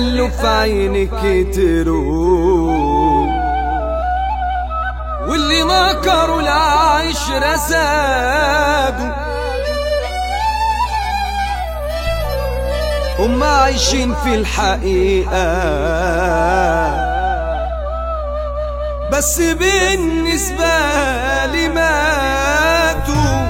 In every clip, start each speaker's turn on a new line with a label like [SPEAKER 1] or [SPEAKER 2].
[SPEAKER 1] قال في عينك تروح، واللي نكروا العشرة زادوا، هم عايشين في الحقيقة بس بالنسبة لي ماتوا.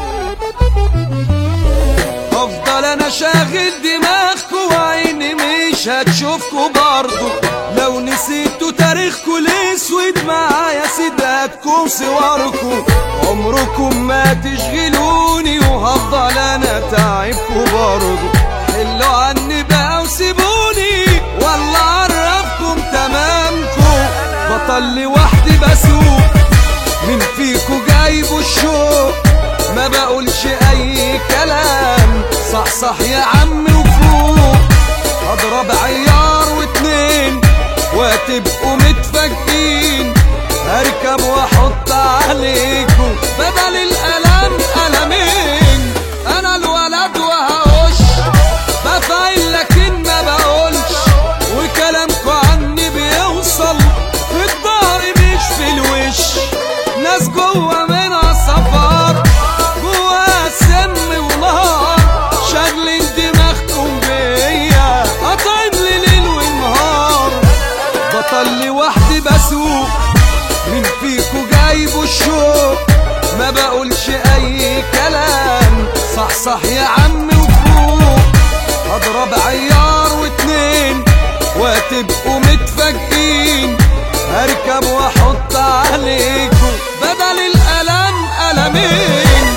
[SPEAKER 1] افضل انا شاغل دماغكوا وعيني مش هتشوفكوا برضو، لو نسيتوا تاريخكوا الاسود معايا سيداتكم صوركوا، عمركم ما تشغلوني وهفضل انا تعبكوا برضو. حلوا عني بقى وسيبوني والله عرفكم تمامكم، بطل لوحدي بسوق، مين فيكوا جايبوا الشوق؟ ما بقولش اي كلام، صح يا عمي وفوق، اضرب عيار واتنين وتبقوا متفاجئين، هركب واحط عليكوا بدل الالم ألمين. انا الولد وهقش بفعل لكن ما بقولش، وكلامكوا عني بيوصل في الظهر مش في الوش، ناس جوا منها صفار جوا سم ونهار، شاغلين دماغكم بيا قاطعين لي ليل ونهار، بطل لوحدي بسوق، مين فيكوا جايبوا الشوق؟ ما بقولش اي كلام، صح يا عمي وفوق، اضرب عيار واتنين وتبقوا متفاجئين، هركب واحط عليكوا بدل الالم ألمين.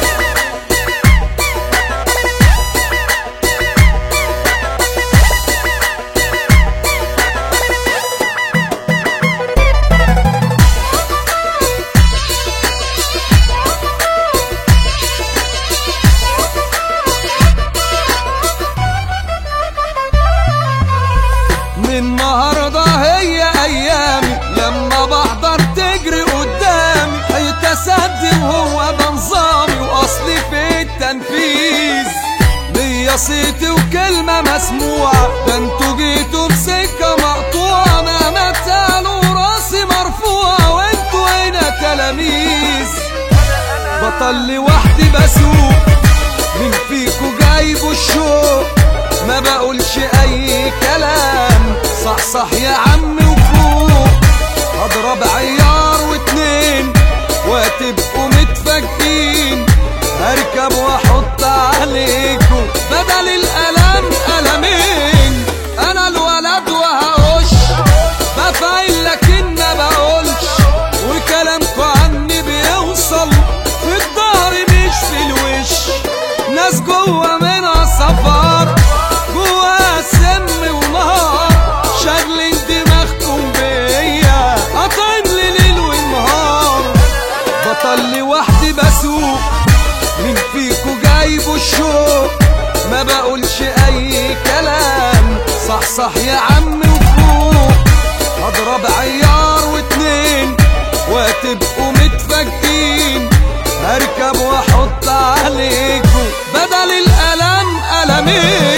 [SPEAKER 1] النهارده هي ايامي لما بحضر تجري قدامي، هيتصدم هو ده نظامي واصلي في التنفيذ، ليا صيتي وكلمه مسموعه، ده انتوا جيتوا بسكه مقطوعه، مهما تعالوا راسي مرفوعه وانتوا هنا تلاميذ، بطل لوحدي بسوق، مين فيكوا جايبوا الشوق؟ ما بقولش اي كلام، صح يا عمي وفوق، اضرب عيار واتنين وتبقوا متفاجئين، هركب واحط عليكوا بدل الالم ألمين. انا الولد وهقش بفعل لكن ما بقولش، وكلامكوا عني بيوصل في الظهر مش في الوش، ناس جوا منها صفار جوا سم ونهار، شاغلين دماغكم بيا قاطعين لي ليل ونهار، بطل لوحدي بسوق، مين فيكوا جايبوا الشوق؟ ما بقولش اي كلام، صح يا عمي وفوق، اضرب عيار واتنين وتبقوا متفاجئين، هركب واحط عليكوا بدل الالم ألمين.